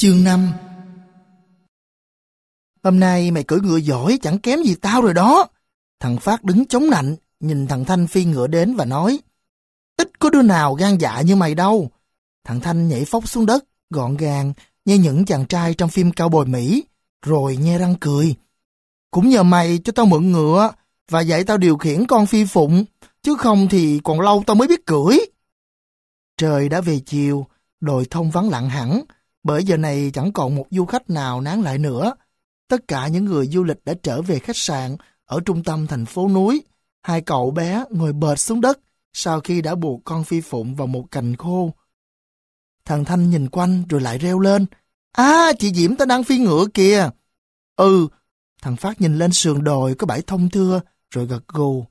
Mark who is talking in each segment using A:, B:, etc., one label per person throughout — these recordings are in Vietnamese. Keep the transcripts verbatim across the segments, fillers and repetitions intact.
A: Chương năm. Hôm nay mày cưỡi ngựa giỏi chẳng kém gì tao rồi đó. Thằng Phát đứng chống nạnh, nhìn thằng Thanh phi ngựa đến và nói: Ít có đứa nào gan dạ như mày đâu. Thằng Thanh nhảy phóc xuống đất, gọn gàng, như những chàng trai trong phim cao bồi Mỹ, rồi nhe răng cười. Cũng nhờ mày cho tao mượn ngựa, và dạy tao điều khiển con phi phụng, chứ không thì còn lâu tao mới biết cưỡi. Trời đã về chiều, đồi thông vắng lặng hẳn, bởi giờ này chẳng còn một du khách nào nán lại nữa. Tất cả những người du lịch đã trở về khách sạn ở trung tâm thành phố núi. Hai cậu bé ngồi bệt xuống đất sau khi đã buộc con phi phụng vào một cành khô. Thằng Thanh nhìn quanh rồi lại reo lên: À, chị Diễm ta đang phi ngựa kìa. Ừ, thằng Phát nhìn lên sườn đồi có bãi thông thưa rồi gật gù.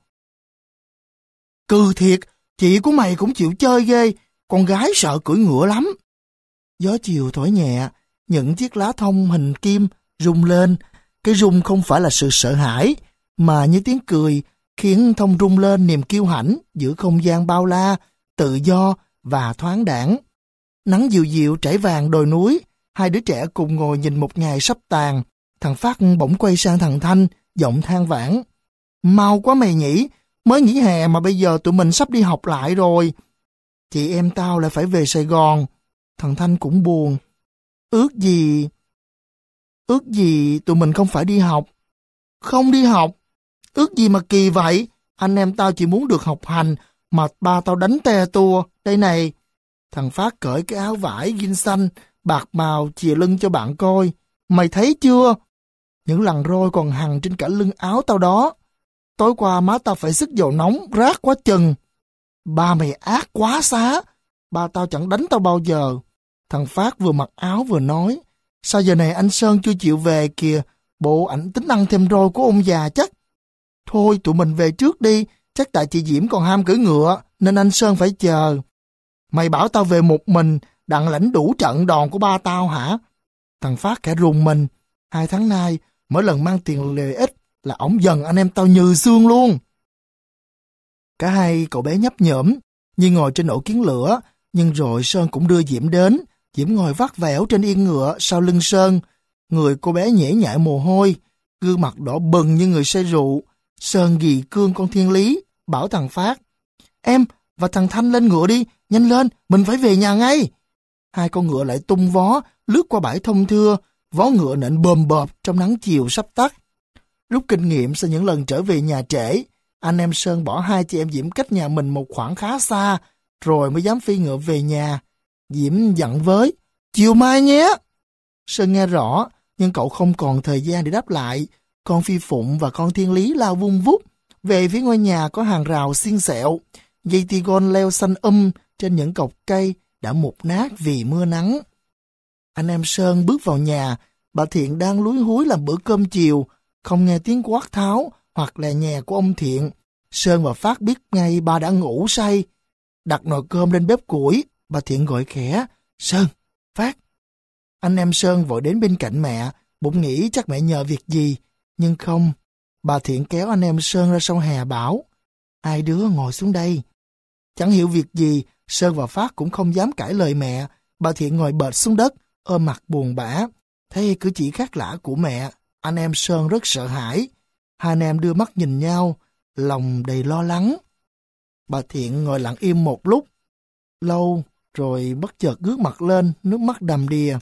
A: Cừ thiệt, chị của mày cũng chịu chơi ghê, con gái sợ cưỡi ngựa lắm. Gió chiều thổi nhẹ, những chiếc lá thông hình kim rung lên. Cái rung không phải là sự sợ hãi, mà như tiếng cười, khiến thông rung lên niềm kiêu hãnh giữa không gian bao la, tự do và thoáng đãng. Nắng dịu dịu trải vàng đồi núi, hai đứa trẻ cùng ngồi nhìn một ngày sắp tàn. Thằng Phát bỗng quay sang thằng Thanh, giọng than vãn: Mau quá mày nhỉ, mới nghỉ hè mà bây giờ tụi mình sắp đi học lại rồi. Chị em tao lại phải về Sài Gòn. Thằng Thanh cũng buồn. Ước gì... Ước gì tụi mình không phải đi học. Không đi học? Ước gì mà kỳ vậy? Anh em tao chỉ muốn được học hành, mà ba tao đánh te tua. Đây này. Thằng Phát cởi cái áo vải ghim xanh, bạc màu chìa lưng cho bạn coi. Mày thấy chưa? Những lằn roi còn hằn trên cả lưng áo tao đó. Tối qua má tao phải sức dầu nóng, rát quá chừng. Ba mày ác quá xá. Ba tao chẳng đánh tao bao giờ. Thằng Phát vừa mặc áo vừa nói: Sao giờ này anh Sơn chưa chịu về kìa, bộ ảnh tính ăn thêm roi của ông già chắc. Thôi tụi mình về trước đi, chắc tại chị Diễm còn ham cưỡi ngựa, nên anh Sơn phải chờ. Mày bảo tao về một mình, đặng lãnh đủ trận đòn của ba tao hả? Thằng Phát cả rùng mình. Hai tháng nay, mỗi lần mang tiền lợi ích là ổng dần anh em tao như xương luôn. Cả hai cậu bé nhấp nhổm như ngồi trên ổ kiến lửa, nhưng rồi Sơn cũng đưa Diễm đến. Diễm ngồi vắt vẻo trên yên ngựa sau lưng Sơn. Người cô bé nhễ nhại mồ hôi, gương mặt đỏ bừng như người say rượu. Sơn ghì cương con Thiên Lý, bảo thằng Phát: Em và thằng Thanh lên ngựa đi, nhanh lên, mình phải về nhà ngay. Hai con ngựa lại tung vó, lướt qua bãi thông thưa, vó ngựa nện bồm bộp trong nắng chiều sắp tắt. Rút kinh nghiệm sau những lần trở về nhà trễ, anh em Sơn bỏ hai chị em Diễm cách nhà mình một khoảng khá xa, rồi mới dám phi ngựa về nhà. Diễm dặn với: Chiều mai nhé. Sơn nghe rõ, nhưng cậu không còn thời gian để đáp lại. Con phi phụng và con Thiên Lý lao vung vút về phía ngôi nhà có hàng rào xiên xẹo. Dây tigon leo xanh um trên những cọc cây đã mục nát vì mưa nắng. Anh em Sơn bước vào nhà. Bà Thiện đang lúi húi làm bữa cơm chiều, không nghe tiếng quát tháo hoặc lè nhè của ông Thiện. Sơn và Phát biết ngay ba đã ngủ say. Đặt nồi cơm lên bếp củi, bà Thiện gọi khẽ: Sơn, Phát. Anh em Sơn vội đến bên cạnh mẹ, bụng nghĩ chắc mẹ nhờ việc gì. Nhưng không, bà Thiện kéo anh em Sơn ra sau hè bảo: Hai đứa ngồi xuống đây. Chẳng hiểu việc gì, Sơn và Phát cũng không dám cãi lời mẹ. Bà Thiện ngồi bệt xuống đất, ôm mặt buồn bã. Thấy cử chỉ khác lạ của mẹ, anh em Sơn rất sợ hãi. Hai anh em đưa mắt nhìn nhau, lòng đầy lo lắng. Bà Thiện ngồi lặng im một lúc lâu, rồi bất chợt ngước mặt lên, nước mắt đầm đìa.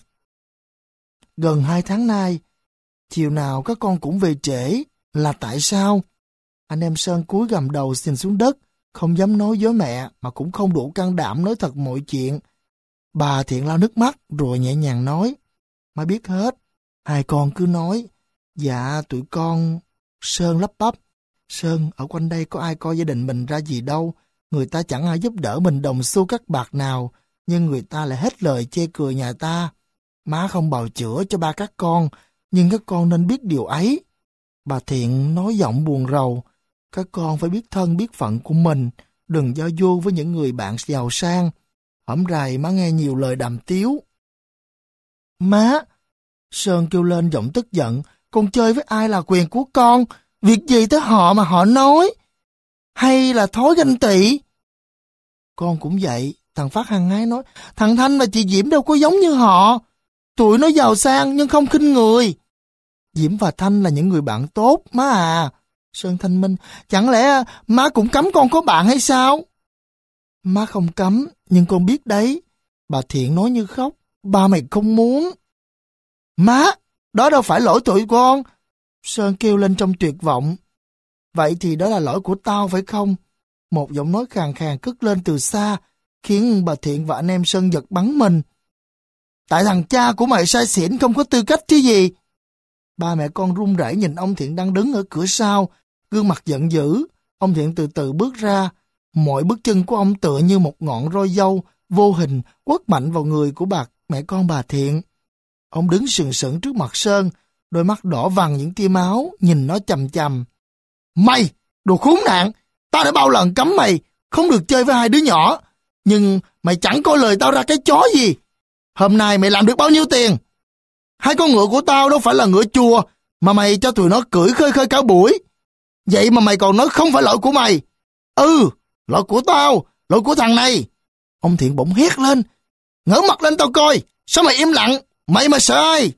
A: Gần hai tháng nay, chiều nào các con cũng về trễ, là tại sao? Anh em Sơn cúi gằm đầu nhìn xuống đất, không dám nói với mẹ, mà cũng không đủ can đảm nói thật mọi chuyện. Bà Thiện lau nước mắt, rồi nhẹ nhàng nói: Má biết hết, hai con cứ nói. Dạ, tụi con... Sơn lắp bắp: Sơn, ở quanh đây có ai coi gia đình mình ra gì đâu. Người ta chẳng ai giúp đỡ mình đồng xu các bạc nào, nhưng người ta lại hết lời chê cười nhà ta. Má không bào chữa cho ba các con, nhưng các con nên biết điều ấy. Bà Thiện nói giọng buồn rầu: Các con phải biết thân biết phận của mình, đừng giao du với những người bạn giàu sang. Hổm rày má nghe nhiều lời đàm tiếu. Má! Sơn kêu lên giọng tức giận: Con chơi với ai là quyền của con, việc gì tới họ mà họ nói? Hay là thói ganh tị? Con cũng vậy, thằng Phát hăng hái nói: Thằng Thanh và chị Diễm đâu có giống như họ. Tụi nó giàu sang nhưng không khinh người. Diễm và Thanh là những người bạn tốt, má à. Sơn thanh minh, chẳng lẽ má cũng cấm con có bạn hay sao? Má không cấm, nhưng con biết đấy. Bà Thiện nói như khóc, ba mày không muốn. Má, đó đâu phải lỗi tụi con. Sơn kêu lên trong tuyệt vọng. Vậy thì đó là lỗi của tao phải không? Một giọng nói khàn khàn cất lên từ xa, khiến bà Thiện và anh em Sơn giật bắn mình. Tại thằng cha của mày sai xỉn không có tư cách chứ gì. Ba mẹ con run rẩy nhìn ông Thiện đang đứng ở cửa sau, gương mặt giận dữ. Ông Thiện từ từ bước ra, mọi bước chân của ông tựa như một ngọn roi dâu vô hình quất mạnh vào người của bà mẹ con bà Thiện. Ông đứng sừng sững trước mặt Sơn, đôi mắt đỏ vằn những tia máu, nhìn nó chằm chằm. Mày, đồ khốn nạn, tao đã bao lần cấm mày không được chơi với hai đứa nhỏ, nhưng mày chẳng coi lời tao ra cái chó gì. Hôm nay mày làm được bao nhiêu tiền? Hai con ngựa của tao đâu phải là ngựa chùa mà mày cho tụi nó cưỡi khơi khơi cả buổi. Vậy mà mày còn nói không phải lỗi của mày. Ừ, lỗi của tao, lỗi của thằng này. Ông Thiện bỗng hét lên. Ngỡ mặt lên tao coi, sao mày im lặng? Mày mà sợ ai?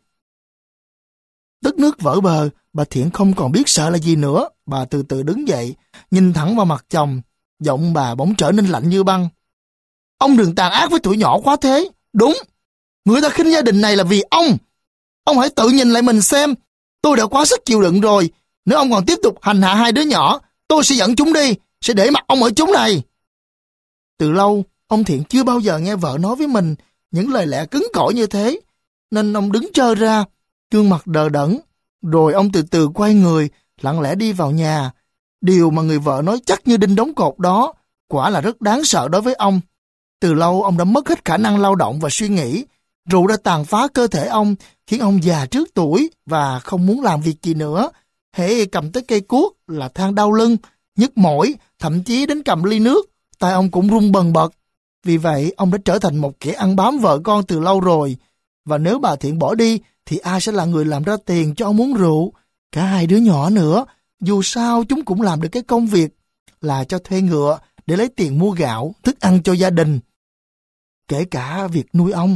A: Tức nước vỡ bờ, bà Thiện không còn biết sợ là gì nữa. Bà từ từ đứng dậy, nhìn thẳng vào mặt chồng. Giọng bà bỗng trở nên lạnh như băng. Ông đừng tàn ác với tụi nhỏ quá thế. Đúng, người ta khinh gia đình này là vì ông. Ông hãy tự nhìn lại mình xem. Tôi đã quá sức chịu đựng rồi. Nếu ông còn tiếp tục hành hạ hai đứa nhỏ, tôi sẽ dẫn chúng đi, sẽ để mặc ông ở chúng này. Từ lâu, ông Thiện chưa bao giờ nghe vợ nói với mình những lời lẽ cứng cỏi như thế, nên ông đứng trơ ra, gương mặt đờ đẫn. Rồi ông từ từ quay người, lặng lẽ đi vào nhà. Điều mà người vợ nói chắc như đinh đóng cột đó, quả là rất đáng sợ đối với ông. Từ lâu ông đã mất hết khả năng lao động và suy nghĩ. Rượu đã tàn phá cơ thể ông, khiến ông già trước tuổi và không muốn làm việc gì nữa. Hễ cầm tới cây cuốc là than đau lưng, nhức mỏi, thậm chí đến cầm ly nước, tay ông cũng run bần bật. Vì vậy, ông đã trở thành một kẻ ăn bám vợ con từ lâu rồi. Và nếu bà Thiện bỏ đi, thì ai sẽ là người làm ra tiền cho ông uống rượu? Cả hai đứa nhỏ nữa, dù sao chúng cũng làm được cái công việc là cho thuê ngựa để lấy tiền mua gạo, thức ăn cho gia đình. Kể cả việc nuôi ông.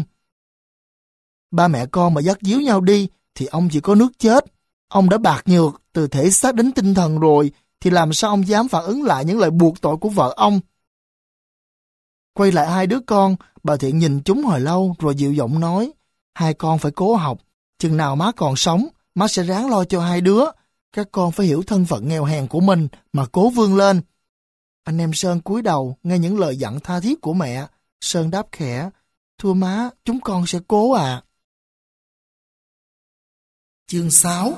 A: Ba mẹ con mà dắt díu nhau đi thì ông chỉ có nước chết. Ông đã bạc nhược từ thể xác đến tinh thần rồi, thì làm sao ông dám phản ứng lại những lời buộc tội của vợ ông? Quay lại hai đứa con, bà Thiện nhìn chúng hồi lâu rồi dịu giọng nói, hai con phải cố học, chừng nào má còn sống, má sẽ ráng lo cho hai đứa. Các con phải hiểu thân phận nghèo hèn của mình mà cố vươn lên. Anh em Sơn cúi đầu nghe những lời dặn tha thiết của mẹ. Sơn đáp khẽ, thưa má, chúng con sẽ cố ạ. À. Chương sáu.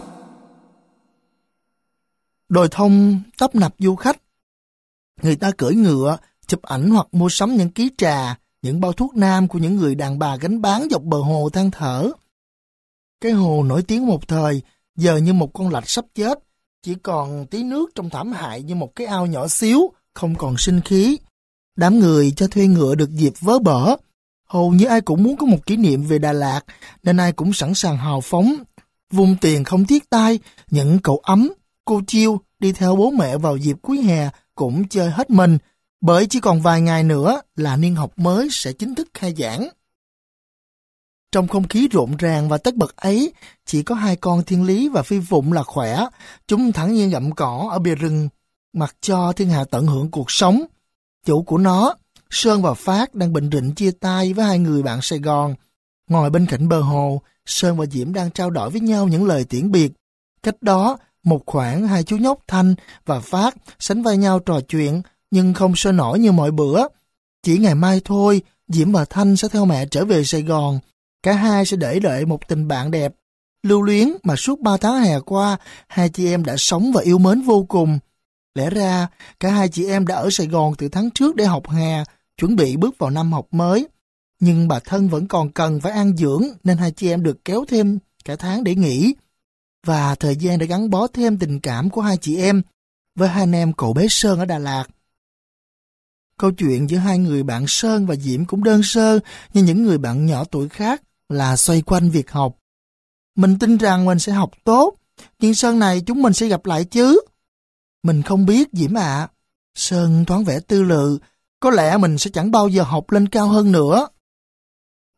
A: Đồi thông tấp nập du khách. Người ta cưỡi ngựa, chụp ảnh hoặc mua sắm những ký trà, những bao thuốc nam của những người đàn bà gánh bán dọc bờ hồ than thở. Cái hồ nổi tiếng một thời, giờ như một con lạch sắp chết, chỉ còn tí nước trong thảm hại như một cái ao nhỏ xíu, không còn sinh khí. Đám người cho thuê ngựa được dịp vớ bở. Hầu như ai cũng muốn có một kỷ niệm về Đà Lạt, nên ai cũng sẵn sàng hào phóng, vung tiền không tiếc tay. Những cậu ấm, cô chiêu đi theo bố mẹ vào dịp cuối hè cũng chơi hết mình, bởi chỉ còn vài ngày nữa là niên học mới sẽ chính thức khai giảng. Trong không khí rộn ràng và tất bật ấy, chỉ có hai con Thiên Lý và Phi Phụng là khỏe. Chúng thẳng nhiên gặm cỏ ở bìa rừng, mặc cho thiên hạ tận hưởng cuộc sống. Chủ của nó, Sơn và Phát, đang bệnh rịnh chia tay với hai người bạn Sài Gòn. Ngồi bên cạnh bờ hồ, Sơn và Diễm đang trao đổi với nhau những lời tiễn biệt. Cách đó, một khoảng hai chú nhóc Thanh và Phát sánh vai nhau trò chuyện, nhưng không sôi nổi như mọi bữa. Chỉ ngày mai thôi, Diễm và Thanh sẽ theo mẹ trở về Sài Gòn. Cả hai sẽ để đợi một tình bạn đẹp, lưu luyến mà suốt ba tháng hè qua, hai chị em đã sống và yêu mến vô cùng. Lẽ ra, cả hai chị em đã ở Sài Gòn từ tháng trước để học hè, chuẩn bị bước vào năm học mới. Nhưng bà Thân vẫn còn cần phải an dưỡng, nên hai chị em được kéo thêm cả tháng để nghỉ. Và thời gian để gắn bó thêm tình cảm của hai chị em với hai anh em cậu bé Sơn ở Đà Lạt. Câu chuyện giữa hai người bạn Sơn và Diễm cũng đơn sơ như những người bạn nhỏ tuổi khác, là xoay quanh việc học. Mình tin rằng mình sẽ học tốt, nhưng Sơn này chúng mình sẽ gặp lại chứ. Mình không biết Diễm ạ. À. Sơn thoáng vẻ tư lự, có lẽ mình sẽ chẳng bao giờ học lên cao hơn nữa.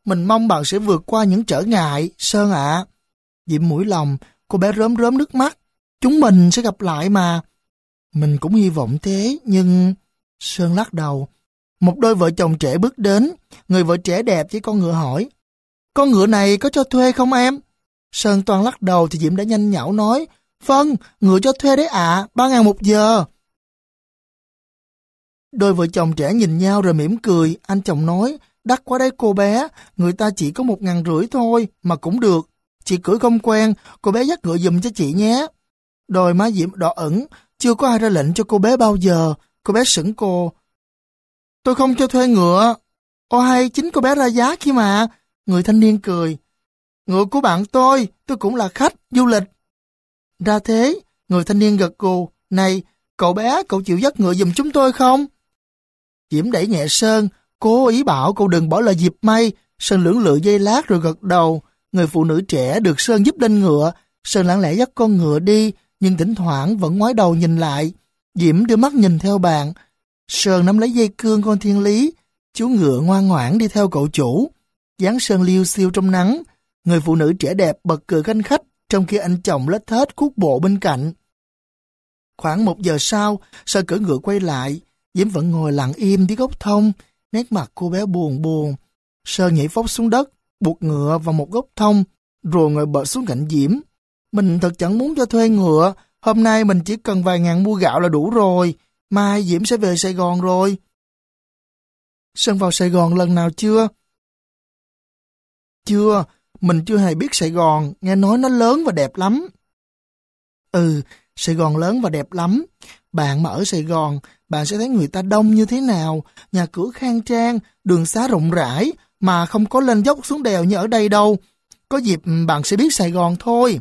A: Mình mong bạn sẽ vượt qua những trở ngại, Sơn ạ. À. Diễm mũi lòng, cô bé rớm rớm nước mắt. Chúng mình sẽ gặp lại mà. Mình cũng hy vọng thế, nhưng... Sơn lắc đầu. Một đôi vợ chồng trẻ bước đến. Người vợ trẻ đẹp với con ngựa hỏi. Con ngựa này có cho thuê không em? Sơn toan lắc đầu thì Diễm đã nhanh nhảu nói. Vâng, ngựa cho thuê đấy ạ, à, ba ngàn một giờ. Đôi vợ chồng trẻ nhìn nhau rồi mỉm cười. Anh chồng nói, đắt quá đấy cô bé, người ta chỉ có một ngàn rưỡi thôi, mà cũng được. Chị cưỡi không quen, cô bé dắt ngựa giùm cho chị nhé. Đôi má Diễm đỏ ẩn, chưa có ai ra lệnh cho cô bé bao giờ. Cô bé sững cô. Tôi không cho thuê ngựa. Ô hay, chính cô bé ra giá kia mà. Người thanh niên cười. Ngựa của bạn tôi, tôi cũng là khách, du lịch. Ra thế, người thanh niên gật gù. Này, cậu bé, cậu chịu dắt ngựa giùm chúng tôi không? Diễm đẩy nhẹ Sơn, cố ý bảo cậu đừng bỏ lời dịp may. Sơn lưỡng lự giây lát rồi gật đầu. Người phụ nữ trẻ được Sơn giúp lên ngựa. Sơn lặng lẽ dắt con ngựa đi, nhưng thỉnh thoảng vẫn ngoái đầu nhìn lại. Diễm đưa mắt nhìn theo bạn. Sơn nắm lấy dây cương con Thiên Lý. Chú ngựa ngoan ngoãn đi theo cậu chủ. Dáng Sơn liêu xiêu trong nắng. Người phụ nữ trẻ đẹp bật cười khanh khách, trong khi anh chồng lết thết cuốc bộ bên cạnh. Khoảng một giờ sau, Sơn cưỡi ngựa quay lại. Diễm vẫn ngồi lặng im dưới gốc thông. Nét mặt cô bé buồn buồn. Sơn nhảy phóc xuống đất, buộc ngựa vào một gốc thông, rồi ngồi bệt xuống cạnh Diễm. Mình thật chẳng muốn cho thuê ngựa. Hôm nay mình chỉ cần vài ngàn mua gạo là đủ rồi. Mai Diễm sẽ về Sài Gòn rồi. Sơn vào Sài Gòn lần nào chưa? Chưa, mình chưa hề biết Sài Gòn, nghe nói nó lớn và đẹp lắm. Ừ, Sài Gòn lớn và đẹp lắm. Bạn mà ở Sài Gòn, bạn sẽ thấy người ta đông như thế nào, nhà cửa khang trang, đường xá rộng rãi, mà không có lên dốc xuống đèo như ở đây đâu. Có dịp bạn sẽ biết Sài Gòn thôi.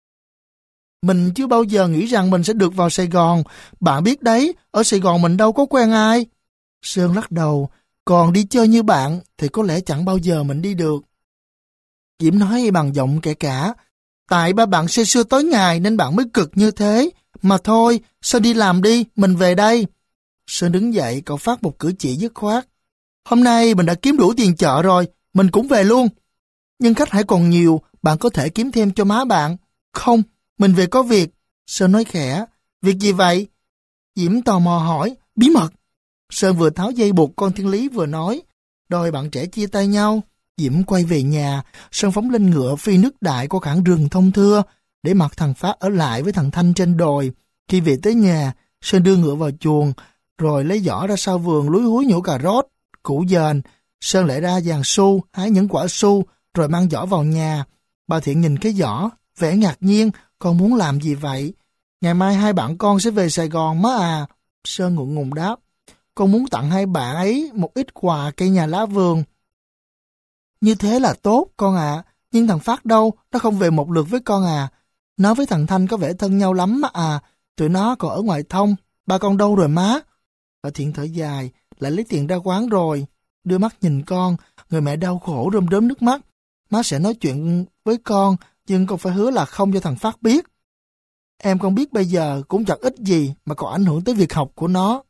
A: Mình chưa bao giờ nghĩ rằng mình sẽ được vào Sài Gòn. Bạn biết đấy, ở Sài Gòn mình đâu có quen ai. Sơn lắc đầu, còn đi chơi như bạn thì có lẽ chẳng bao giờ mình đi được. Diễm nói bằng giọng kẻ cả. Tại ba bạn say sưa tối ngày nên bạn mới cực như thế. Mà thôi, Sơn đi làm đi, mình về đây. Sơn đứng dậy, cậu phát một cử chỉ dứt khoát. Hôm nay mình đã kiếm đủ tiền chợ rồi, mình cũng về luôn. Nhưng khách hãy còn nhiều, bạn có thể kiếm thêm cho má bạn. Không, mình về có việc. Sơn nói khẽ. Việc gì vậy? Diễm tò mò hỏi. Bí mật. Sơn vừa tháo dây buộc con Thiên Lý vừa nói. Đôi bạn trẻ chia tay nhau. Diễm quay về nhà. Sơn phóng lên ngựa phi nước đại qua khoảng rừng thông thưa, để mặc thằng Phát ở lại với thằng Thanh trên đồi. Khi về tới nhà, Sơn đưa ngựa vào chuồng, rồi lấy giỏ ra sau vườn lúi húi nhổ cà rốt, củ dền. Sơn lại ra giàn su, hái những quả su, rồi mang giỏ vào nhà. Bà Thiện nhìn cái giỏ, vẻ ngạc nhiên. Con muốn làm gì vậy? Ngày mai hai bạn con sẽ về Sài Gòn má à. Sơn ngượng ngùng đáp. Con muốn tặng hai bạn ấy một ít quà cây nhà lá vườn. Như thế là tốt con ạ. À. Nhưng thằng Phát đâu? Nó không về một lượt với con à? Nó với thằng Thanh có vẻ thân nhau lắm má à. Tụi nó còn ở ngoài thông. Ba con đâu rồi má? Bà Thiện thở dài, lại lấy tiền ra quán rồi. Đưa mắt nhìn con, người mẹ đau khổ rơm rớm nước mắt. Má sẽ nói chuyện với con, nhưng con phải hứa là không cho thằng Phát biết. Em con biết bây giờ cũng chẳng ít gì mà còn ảnh hưởng tới việc học của nó.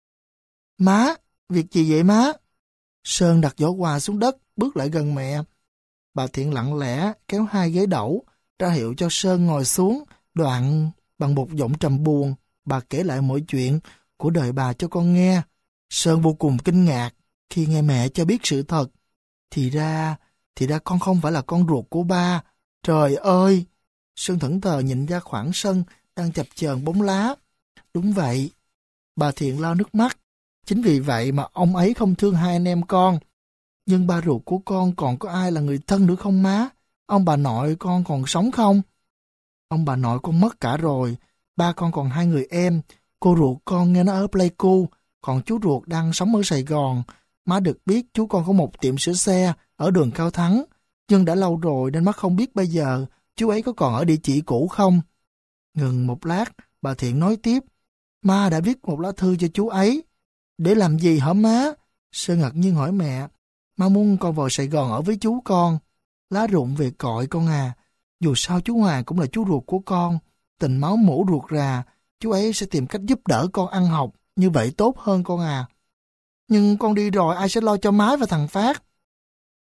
A: Má, việc gì vậy má? Sơn đặt giỏ quà xuống đất, bước lại gần mẹ. Bà Thiện lặng lẽ kéo hai ghế đẩu, ra hiệu cho Sơn ngồi xuống, đoạn bằng một giọng trầm buồn, bà kể lại mọi chuyện của đời bà cho con nghe. Sơn vô cùng kinh ngạc khi nghe mẹ cho biết sự thật. Thì ra, thì ra con không phải là con ruột của ba. Trời ơi! Sơn thẫn thờ nhìn ra khoảng sân đang chập chờn bóng lá. Đúng vậy. Bà Thiện lau nước mắt. Chính vì vậy mà ông ấy không thương hai anh em con. Nhưng ba ruột của con còn có ai là người thân nữa không má? Ông bà nội con còn sống không? Ông bà nội con mất cả rồi. Ba con còn hai người em. Cô ruột con nghe nó ở Pleiku, còn chú ruột đang sống ở Sài Gòn. Má được biết chú con có một tiệm sửa xe ở đường Cao Thắng. Nhưng đã lâu rồi nên má không biết bây giờ chú ấy có còn ở địa chỉ cũ không. Ngừng một lát, bà Thiện nói tiếp. Má đã viết một lá thư cho chú ấy. Để làm gì hả má? Sơn ngạc nhiên hỏi mẹ. Má muốn con vào Sài Gòn ở với chú con. Lá rụng về cội con à. Dù sao chú Hoàng cũng là chú ruột của con. Tình máu mủ ruột rà. Chú ấy sẽ tìm cách giúp đỡ con ăn học. Như vậy tốt hơn con à. Nhưng con đi rồi ai sẽ lo cho má và thằng Phát?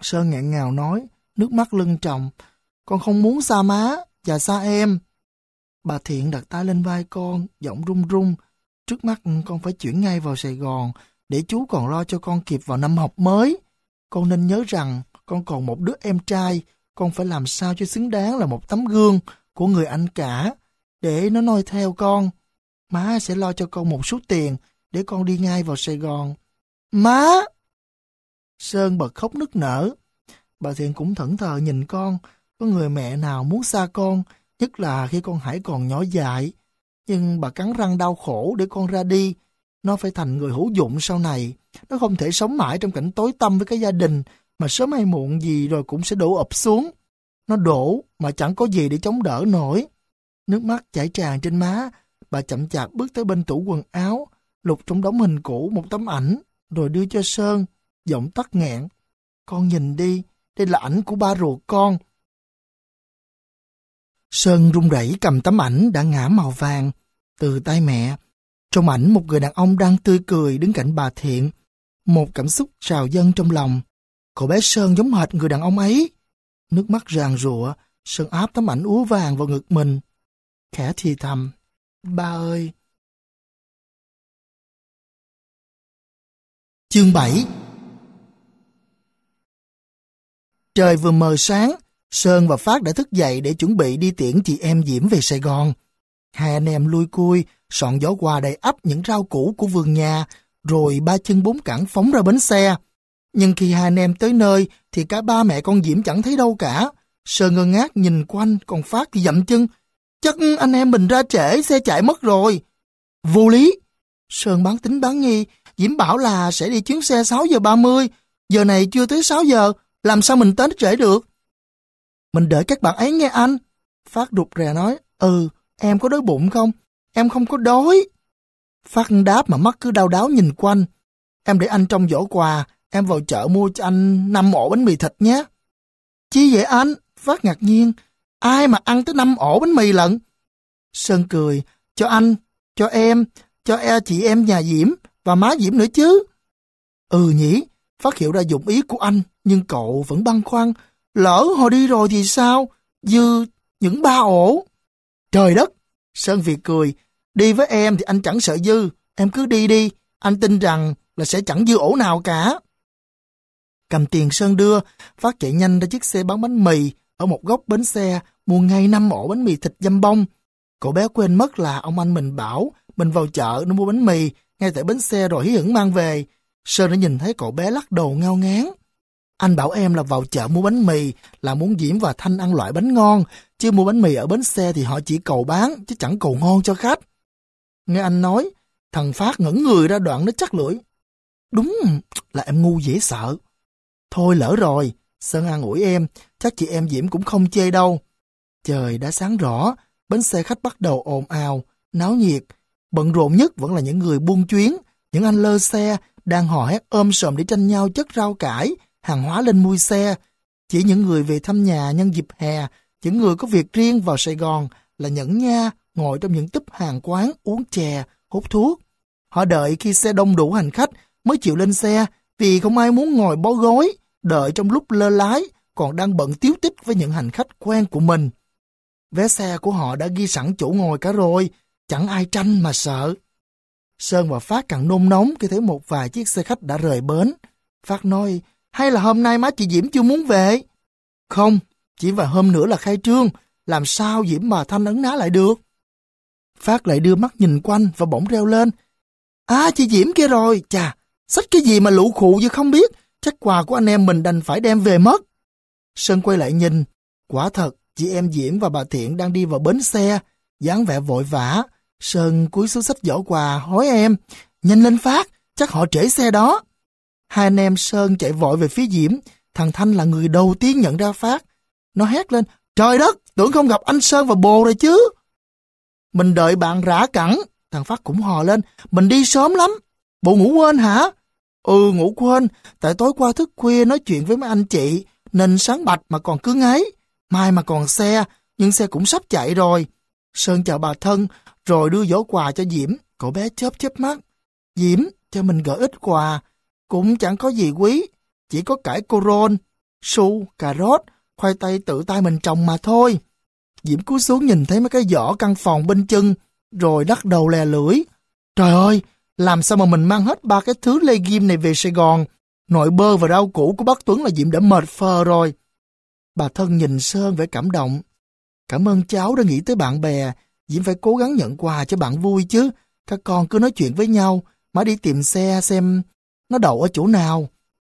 A: Sơn nghẹn ngào nói, nước mắt lưng tròng. Con không muốn xa má và xa em. Bà Thiện đặt tay lên vai con, giọng run run. Trước mắt con phải chuyển ngay vào Sài Gòn, để chú còn lo cho con kịp vào năm học mới. Con nên nhớ rằng con còn một đứa em trai, con phải làm sao cho xứng đáng là một tấm gương của người anh cả, để nó noi theo con. Má sẽ lo cho con một số tiền để con đi ngay vào Sài Gòn. Má! Sơn bật khóc nức nở. Bà Thiện cũng thẫn thờ nhìn con. Có người mẹ nào muốn xa con, nhất là khi con Hải còn nhỏ dại. Nhưng bà cắn răng đau khổ để con ra đi. Nó phải thành người hữu dụng sau này. Nó không thể sống mãi trong cảnh tối tăm với cái gia đình, mà sớm hay muộn gì rồi cũng sẽ đổ ập xuống. Nó đổ mà chẳng có gì để chống đỡ nổi. Nước mắt chảy tràn trên má. Bà chậm chạp bước tới bên tủ quần áo, lục trong đống hình cũ một tấm ảnh, rồi đưa cho Sơn, giọng tắc nghẹn. Con nhìn đi, đây là ảnh của ba ruột con. Sơn run rẩy cầm tấm ảnh đã ngả màu vàng từ tay mẹ. Trong ảnh một người đàn ông đang tươi cười đứng cạnh bà Thiện. Một cảm xúc trào dâng trong lòng. Cậu bé Sơn giống hệt người đàn ông ấy. Nước mắt ràn rụa, Sơn áp tấm ảnh úa vàng vào ngực mình. Khẽ thì thầm, ba ơi. Chương bảy. Trời vừa mờ sáng, Sơn và Phát đã thức dậy để chuẩn bị đi tiễn chị em Diễm về Sài Gòn. Hai anh em lui cui, soạn giỏ quà đầy ắp những rau củ của vườn nhà, rồi ba chân bốn cẳng phóng ra bến xe. Nhưng khi hai anh em tới nơi thì cả ba mẹ con Diễm chẳng thấy đâu cả. Sơn ngơ ngác nhìn quanh, còn Phát thì dậm chân. Chắc anh em mình ra trễ, xe chạy mất rồi. Vô lý. Sơn bán tính bán nghi. Diễm bảo là sẽ đi chuyến xe sáu giờ ba mươi. Giờ này chưa tới sáu giờ, làm sao mình tới trễ được? Mình đợi các bạn ấy nghe anh. Phát rụt rè nói, ừ, em có đói bụng không? Em không có đói. Phát đáp mà mắt cứ đau đáu nhìn quanh. Em để anh trong giỏ quà, em vào chợ mua cho anh năm ổ bánh mì thịt nhé. Chi vậy anh? Phát ngạc nhiên. Ai mà ăn tới năm ổ bánh mì lận? Sơn cười, cho anh, cho em, cho e chị em nhà Diễm và má Diễm nữa chứ. Ừ nhỉ, Phát hiểu ra dụng ý của anh, nhưng cậu vẫn băn khoăn. Lỡ họ đi rồi thì sao? Dư những ba ổ. Trời đất! Sơn Việt cười. Đi với em thì anh chẳng sợ dư. Em cứ đi đi. Anh tin rằng là sẽ chẳng dư ổ nào cả. Cầm tiền Sơn đưa, Phát chạy nhanh ra chiếc xe bán bánh mì. Ở một góc bến xe, mua ngay năm ổ bánh mì thịt dăm bông. Cậu bé quên mất là ông anh mình bảo mình vào chợ nó mua bánh mì ngay tại bến xe rồi hí hửng mang về. Sơn đã nhìn thấy cậu bé lắc đầu ngao ngán. Anh bảo em là vào chợ mua bánh mì là muốn Diễm và Thanh ăn loại bánh ngon, chứ mua bánh mì ở bến xe thì họ chỉ cầu bán chứ chẳng cầu ngon cho khách. Nghe anh nói, thằng Phát ngẩn người ra đoạn nó chắc lưỡi. Đúng là em ngu dễ sợ. Thôi lỡ rồi, Sơn an ủi em, chắc chị em Diễm cũng không chê đâu. Trời đã sáng rõ, bến xe khách bắt đầu ồn ào, náo nhiệt. Bận rộn nhất vẫn là những người buôn chuyến, những anh lơ xe đang hò hét ôm sòm để tranh nhau chất rau cải, hàng hóa lên mui xe. Chỉ những người về thăm nhà nhân dịp hè, những người có việc riêng vào Sài Gòn là nhẫn nha, ngồi trong những túp hàng quán uống chè, hút thuốc. Họ đợi khi xe đông đủ hành khách mới chịu lên xe, vì không ai muốn ngồi bó gối, đợi trong lúc lơ lái, còn đang bận tíu tích với những hành khách quen của mình. Vé xe của họ đã ghi sẵn chỗ ngồi cả rồi, chẳng ai tranh mà sợ. Sơn và Phát càng nôn nóng khi thấy một vài chiếc xe khách đã rời bến. Phát nói, hay là hôm nay má chị Diễm chưa muốn về? Không, chỉ vài hôm nữa là khai trương, làm sao Diễm bà Thanh ấn ná lại được? Phát lại đưa mắt nhìn quanh và bỗng reo lên. À, chị Diễm kia rồi, chà, xách cái gì mà lụ khụ chứ không biết, chắc quà của anh em mình đành phải đem về mất. Sơn quay lại nhìn, quả thật, chị em Diễm và bà Thiện đang đi vào bến xe, dáng vẻ vội vã. Sơn cúi xuống xách giỏ quà, hối em, nhanh lên Phát, chắc họ trễ xe đó. Hai anh em Sơn chạy vội về phía Diễm, thằng Thanh là người đầu tiên nhận ra Phát. Nó hét lên, trời đất, tưởng không gặp anh Sơn và bồ rồi chứ. Mình đợi bạn rã cẳng, thằng Phát cũng hò lên, mình đi sớm lắm. Bộ ngủ quên hả? Ừ, ngủ quên, tại tối qua thức khuya nói chuyện với mấy anh chị, nên sáng bạch mà còn cứ ngáy. Mai mà còn xe, nhưng xe cũng sắp chạy rồi. Sơn chào bà Thân, rồi đưa giỏ quà cho Diễm, cậu bé chớp chớp mắt. Diễm, cho mình gửi ít quà, cũng chẳng có gì quý, chỉ có cải cô rôn. Su, cà rốt, khoai tây tự tay mình trồng mà thôi. Diễm cúi xuống nhìn thấy mấy cái giỏ căn phòng bên chân, rồi lắc đầu lè lưỡi. Trời ơi, làm sao mà mình mang hết ba cái thứ legume này về Sài Gòn? Nội bơ và rau củ của bác Tuấn là Diễm đã mệt phờ rồi. Bà Thân nhìn Sơn vẻ cảm động. Cảm ơn cháu đã nghĩ tới bạn bè. Diễm phải cố gắng nhận quà cho bạn vui chứ. Các con cứ nói chuyện với nhau, má đi tìm xe xem nó đậu ở chỗ nào.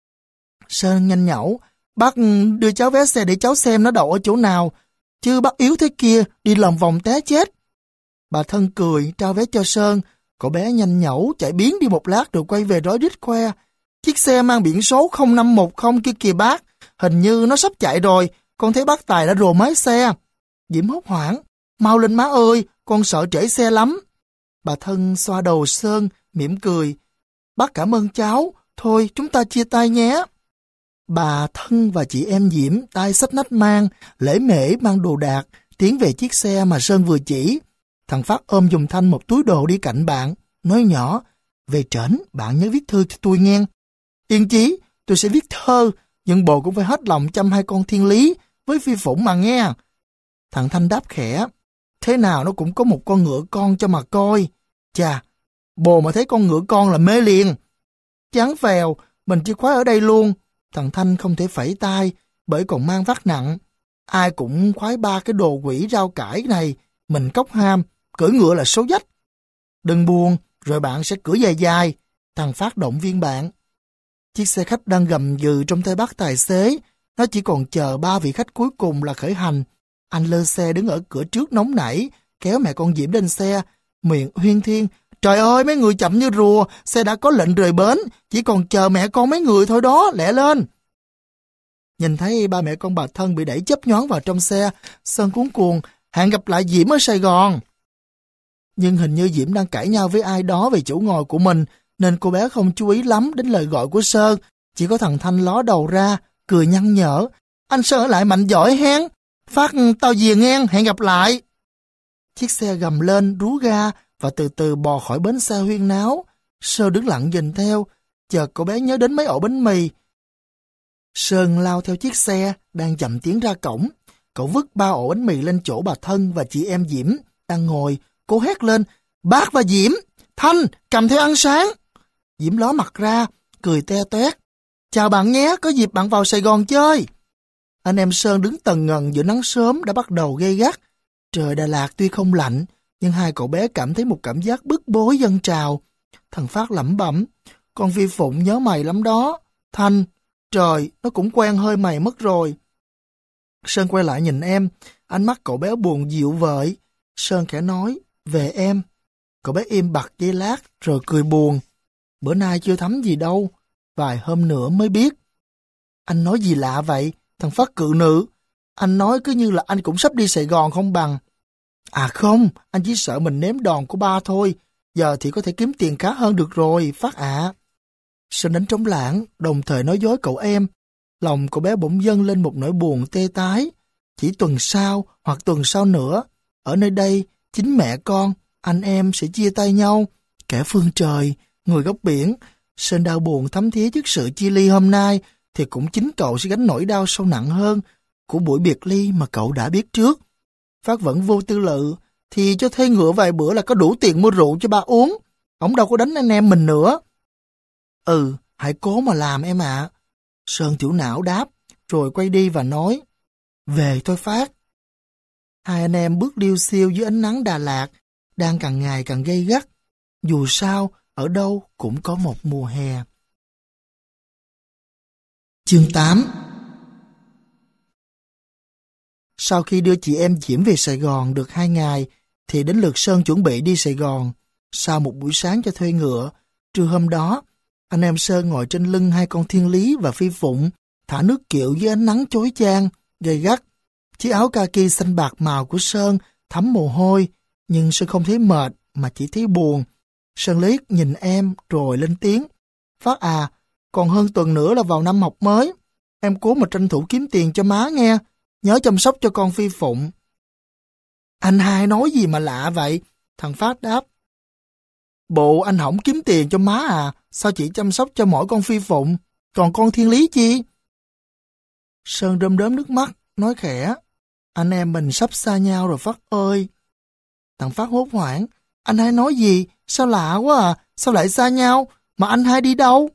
A: Sơn nhanh nhẩu. Bác đưa cháu vé xe để cháu xem nó đậu ở chỗ nào. Chứ bác yếu thế kia, đi lòng vòng té chết. Bà Thân cười, trao vé cho Sơn. Cậu bé nhanh nhẩu, chạy biến đi một lát rồi quay về rối rít khoe. Chiếc xe mang biển số không năm một không kia kìa bác. Hình như nó sắp chạy rồi. Con thấy bác Tài đã rồ máy xe. Diễm hốt hoảng. Mau lên má ơi, con sợ trễ xe lắm. Bà Thân xoa đầu Sơn, mỉm cười. Bác cảm ơn cháu. Thôi, chúng ta chia tay nhé. Bà Thân và chị em Diễm tay xách nách mang, lễ mễ mang đồ đạc, tiến về chiếc xe mà Sơn vừa chỉ. Thằng Phát ôm giùm Thanh một túi đồ đi cạnh bạn, nói nhỏ, về trển, bạn nhớ viết thư cho tôi nghe. Yên chí, tôi sẽ viết thơ, nhưng bồ cũng phải hết lòng chăm hai con Thiên Lý với Phi Phụng mà nghe. Thằng Thanh đáp khẽ, thế nào nó cũng có một con ngựa con cho mà coi. Chà, bồ mà thấy con ngựa con là mê liền. Chán phèo, mình chỉ khoái ở đây luôn. Thằng Thanh không thể phẩy tay, bởi còn mang vác nặng. Ai cũng khoái ba cái đồ quỷ rau cải này, mình cốc ham, cưỡi ngựa là số dách. Đừng buồn, rồi bạn sẽ cưỡi dài dài. Thằng Phát động viên bạn. Chiếc xe khách đang gầm gừ trong tay bác tài xế. Nó chỉ còn chờ ba vị khách cuối cùng là khởi hành. Anh lơ xe đứng ở cửa trước nóng nảy, kéo mẹ con Diễm lên xe, miệng huyên thuyên. Trời ơi, mấy người chậm như rùa, xe đã có lệnh rời bến, chỉ còn chờ mẹ con mấy người thôi đó, lẹ lên. Nhìn thấy ba mẹ con bà Thân bị đẩy chấp nhoáng vào trong xe, Sơn cuống cuồng, hẹn gặp lại Diễm ở Sài Gòn. Nhưng hình như Diễm đang cãi nhau với ai đó về chỗ ngồi của mình, nên cô bé không chú ý lắm đến lời gọi của Sơn. Chỉ có thằng Thanh ló đầu ra, cười nhăn nhở. Anh Sơn ở lại mạnh giỏi hen. Phát tao về ngang, hẹn gặp lại. Chiếc xe gầm lên, rú ga và từ từ bò khỏi bến xe huyên náo. Sơn đứng lặng nhìn theo, chợt cô bé nhớ đến mấy ổ bánh mì. Sơn lao theo chiếc xe, đang chậm tiến ra cổng. Cậu vứt ba ổ bánh mì lên chỗ bà Thân và chị em Diễm đang ngồi. Cô hét lên, bác và Diễm, Thanh, cầm theo ăn sáng. Diễm ló mặt ra, cười te toét. Chào bạn nhé, có dịp bạn vào Sài Gòn chơi. Anh em Sơn đứng tần ngần giữa nắng sớm đã bắt đầu gay gắt. Trời Đà Lạt tuy không lạnh, nhưng hai cậu bé cảm thấy một cảm giác bức bối dâng trào. Thằng Phát lẩm bẩm, con Phi Phụng nhớ mày lắm đó. Thanh, trời, nó cũng quen hơi mày mất rồi. Sơn quay lại nhìn em, ánh mắt cậu bé buồn dịu vợi. Sơn khẽ nói, về em. Cậu bé im bặt giây lát rồi cười buồn. Bữa nay chưa thấm gì đâu, vài hôm nữa mới biết. Anh nói gì lạ vậy? Thằng Phát cự nữ. Anh nói cứ như là anh cũng sắp đi Sài Gòn không bằng. À không, anh chỉ sợ mình nếm đòn của ba thôi. Giờ thì có thể kiếm tiền khá hơn được rồi, Phát ạ. À. Sơn đánh trống lãng, đồng thời nói dối cậu em. Lòng cậu bé bỗng dâng lên một nỗi buồn tê tái. Chỉ tuần sau hoặc tuần sau nữa, ở nơi đây, chính mẹ con, anh em sẽ chia tay nhau. Kẻ phương trời, người góc biển. Sơn đau buồn thấm thía trước sự chia ly hôm nay, thì cũng chính cậu sẽ gánh nỗi đau sâu nặng hơn của buổi biệt ly mà cậu đã biết trước. Phát vẫn vô tư lự, thì cho thuê ngựa vài bữa là có đủ tiền mua rượu cho ba uống. Ông đâu có đánh anh em mình nữa. Ừ, hãy cố mà làm em ạ. À. Sơn tiểu não đáp, rồi quay đi và nói, về thôi Phát. Hai anh em bước liêu xiêu dưới ánh nắng Đà Lạt, đang càng ngày càng gay gắt. Dù sao, ở đâu cũng có một mùa hè. Chương tám. Sau khi đưa chị em Diễm về Sài Gòn được hai ngày, thì đến lượt Sơn chuẩn bị đi Sài Gòn. Sau một buổi sáng cho thuê ngựa, trưa hôm đó, anh em Sơn ngồi trên lưng hai con Thiên Lý và Phi Phụng, thả nước kiệu dưới ánh nắng chói chang, gay gắt. Chiếc áo kaki xanh bạc màu của Sơn thấm mồ hôi, nhưng Sơn không thấy mệt mà chỉ thấy buồn. Sơn liếc nhìn em rồi lên tiếng. Phát à, còn hơn tuần nữa là vào năm học mới. Em cố mà tranh thủ kiếm tiền cho má nghe. Nhớ chăm sóc cho con Phi Phụng. Anh hai nói gì mà lạ vậy? Thằng Phát đáp. Bộ anh không kiếm tiền cho má à? Sao chỉ chăm sóc cho mỗi con Phi Phụng? Còn con Thiên Lý chi? Sơn rơm rớm nước mắt, nói khẽ, anh em mình sắp xa nhau rồi Phát ơi. Thằng Phát hốt hoảng, anh hai nói gì? Sao lạ quá à? Sao lại xa nhau? Mà anh hai đi đâu?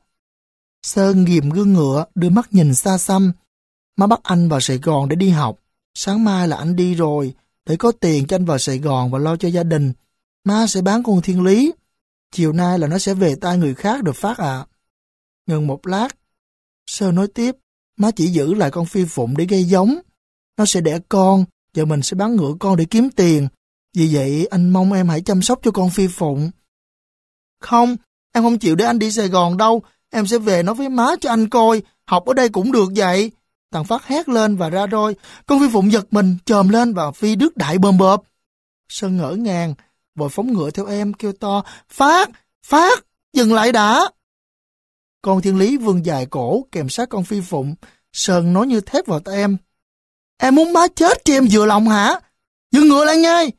A: Sơn ghìm gương ngựa, đưa mắt nhìn xa xăm. Má bắt anh vào Sài Gòn để đi học. Sáng mai là anh đi rồi, để có tiền cho anh vào Sài Gòn và lo cho gia đình. Má sẽ bán con Thiên Lý. Chiều nay là nó sẽ về tay người khác được Phát ạ. À. Ngừng một lát, Sơn nói tiếp, má chỉ giữ lại con Phi Phụng để gây giống. Nó sẽ đẻ con, và mình sẽ bán ngựa con để kiếm tiền. Vì vậy anh mong em hãy chăm sóc cho con Phi Phụng. Không, em không chịu để anh đi Sài Gòn đâu. Em sẽ về nói với má cho anh coi, học ở đây cũng được vậy. Thằng Phát hét lên và ra roi. Con Phi Phụng giật mình, chồm lên và phi đứt đại bơm bợp. Sơn ngỡ ngàng, vội phóng ngựa theo em, kêu to, Phát, Phát, dừng lại đã. Con Thiên Lý vươn dài cổ kèm sát con Phi Phụng. Sơn nói như thét vào tai em. Em muốn má chết cho em vừa lòng hả? Dừng ngựa lại ngay.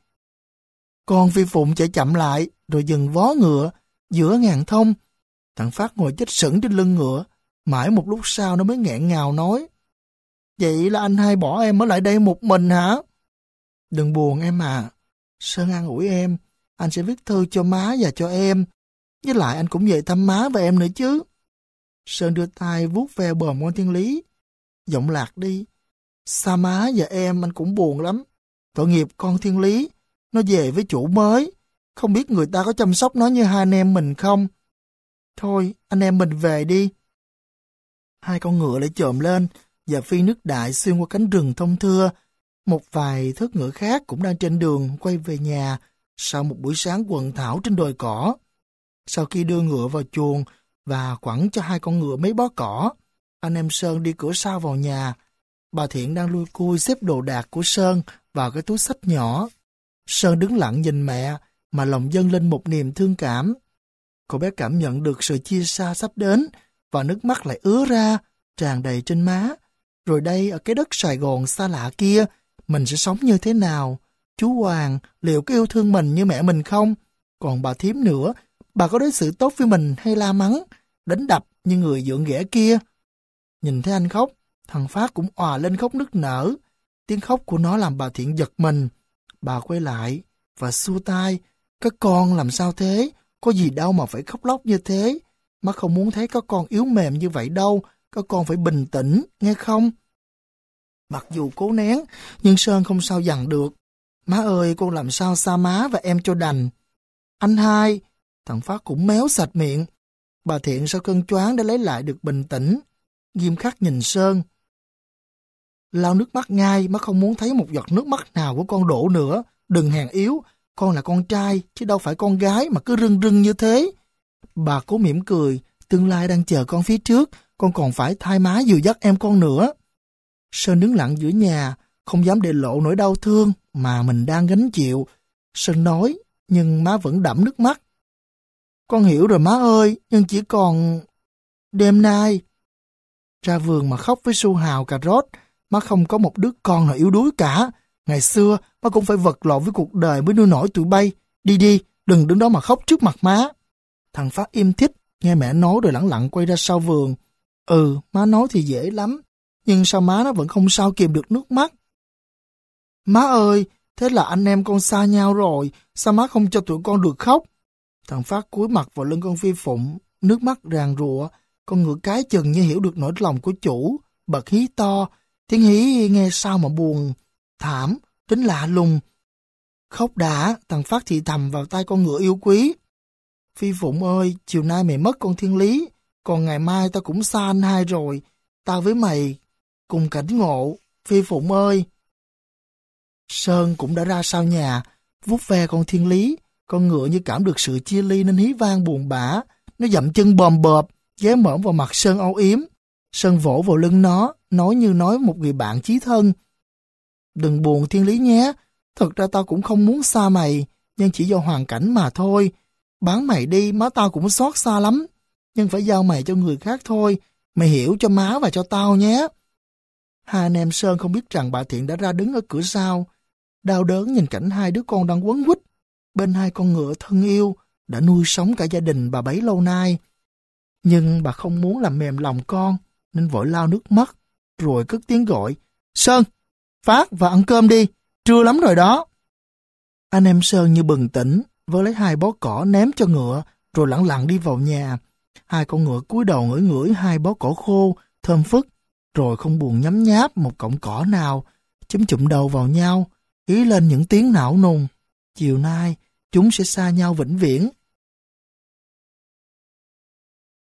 A: Con Phi Phụng chạy chậm lại, rồi dừng vó ngựa, giữa ngàn thông. Thằng Phát ngồi chết sững trên lưng ngựa. Mãi một lúc sau nó mới nghẹn ngào nói. Vậy là anh hai bỏ em ở lại đây một mình hả? Đừng buồn em à. Sơn an ủi em. Anh sẽ viết thư cho má và cho em. Với lại anh cũng về thăm má và em nữa chứ. Sơn đưa tay vuốt ve bờm con Thiên Lý. Giọng lạc đi. Xa má và em anh cũng buồn lắm. Tội nghiệp con Thiên Lý. Nó về với chủ mới. Không biết người ta có chăm sóc nó như hai anh em mình không? Thôi, anh em mình về đi. Hai con ngựa lại chồm lên và phi nước đại xuyên qua cánh rừng thông thưa. Một vài thớt ngựa khác cũng đang trên đường quay về nhà sau một buổi sáng quần thảo trên đồi cỏ. Sau khi đưa ngựa vào chuồng và quẳng cho hai con ngựa mấy bó cỏ, anh em Sơn đi cửa sau vào nhà. Bà Thiện đang lui cui xếp đồ đạc của Sơn vào cái túi xách nhỏ. Sơn đứng lặng nhìn mẹ mà lòng dâng lên một niềm thương cảm. Cô bé cảm nhận được sự chia xa sắp đến và nước mắt lại ứa ra, tràn đầy trên má. Rồi đây ở cái đất Sài Gòn xa lạ kia, mình sẽ sống như thế nào? Chú Hoàng liệu có yêu thương mình như mẹ mình không? Còn bà thím nữa, bà có đối xử tốt với mình hay la mắng, đánh đập như người dượng ghẻ kia? Nhìn thấy anh khóc, thằng Phát cũng òa lên khóc nức nở. Tiếng khóc của nó làm bà Thiện giật mình. Bà quay lại và xua tay. Các con làm sao thế? Có gì đâu mà phải khóc lóc như thế. Má không muốn thấy các con yếu mềm như vậy đâu. Các con phải bình tĩnh, nghe không? Mặc dù cố nén, nhưng Sơn không sao dằn được. Má ơi, con làm sao xa má và em cho đành. Anh hai, thằng Phát cũng méo sạch miệng. Bà Thiện sau cơn choáng đã lấy lại được bình tĩnh. Nghiêm khắc nhìn Sơn. Lau nước mắt ngay, má không muốn thấy một giọt nước mắt nào của con đổ nữa. Đừng hèn yếu, con là con trai, chứ đâu phải con gái mà cứ rưng rưng như thế. Bà cố mỉm cười, tương lai đang chờ con phía trước, con còn phải thay má dìu dắt em con nữa. Sơn đứng lặng giữa nhà, không dám để lộ nỗi đau thương mà mình đang gánh chịu. Sơn nói, nhưng má vẫn đẫm nước mắt. Con hiểu rồi má ơi, nhưng chỉ còn... Đêm nay... Ra vườn mà khóc với su hào cà rốt, má không có một đứa con nào yếu đuối cả. Ngày xưa, má cũng phải vật lộn với cuộc đời mới nuôi nổi tụi bay. Đi đi, đừng đứng đó mà khóc trước mặt má. Thằng Phát im thích, nghe mẹ nói rồi lẳng lặng quay ra sau vườn. Ừ, má nói thì dễ lắm, nhưng sao má nó vẫn không sao kìm được nước mắt. Má ơi, thế là anh em con xa nhau rồi, sao má không cho tụi con được khóc? Thằng Phát cúi mặt vào lưng con Phi Phụng, nước mắt ràn rụa, con ngựa cái chừng như hiểu được nỗi lòng của chủ, bật hí to, tiếng hí nghe sao mà buồn, thảm, đến lạ lùng. Khóc đã, thằng Phát thì thầm vào tay con ngựa yêu quý. Phi Phụng ơi, chiều nay mày mất con Thiên Lý, còn ngày mai tao cũng xa anh hai rồi, tao với mày cùng cảnh ngộ, Phi Phụng ơi. Sơn cũng đã ra sau nhà, vuốt ve con Thiên Lý, con ngựa như cảm được sự chia ly nên hí vang buồn bã, nó dậm chân bòm bợp, ghé mõm vào mặt Sơn âu yếm. Sơn vỗ vào lưng nó, nói như nói một người bạn chí thân. Đừng buồn Thiên Lý nhé, thật ra tao cũng không muốn xa mày, nhưng chỉ do hoàn cảnh mà thôi. Bán mày đi, má tao cũng xót xa lắm, nhưng phải giao mày cho người khác thôi, mày hiểu cho má và cho tao nhé. Hai anh em Sơn không biết rằng bà Thiện đã ra đứng ở cửa sau, đau đớn nhìn cảnh hai đứa con đang quấn quýt bên hai con ngựa thân yêu đã nuôi sống cả gia đình bà bấy lâu nay. Nhưng bà không muốn làm mềm lòng con, nên vội lau nước mắt, rồi cất tiếng gọi, Sơn, Phát và ăn cơm đi, trưa lắm rồi đó. Anh em Sơn như bừng tỉnh, vơ lấy hai bó cỏ ném cho ngựa, rồi lẳng lặng đi vào nhà. Hai con ngựa cúi đầu ngửi ngửi hai bó cỏ khô, thơm phức, rồi không buồn nhấm nháp một cọng cỏ nào, chúng chụm đầu vào nhau, hí lên những tiếng não nùng. Chiều nay, chúng sẽ xa nhau vĩnh viễn.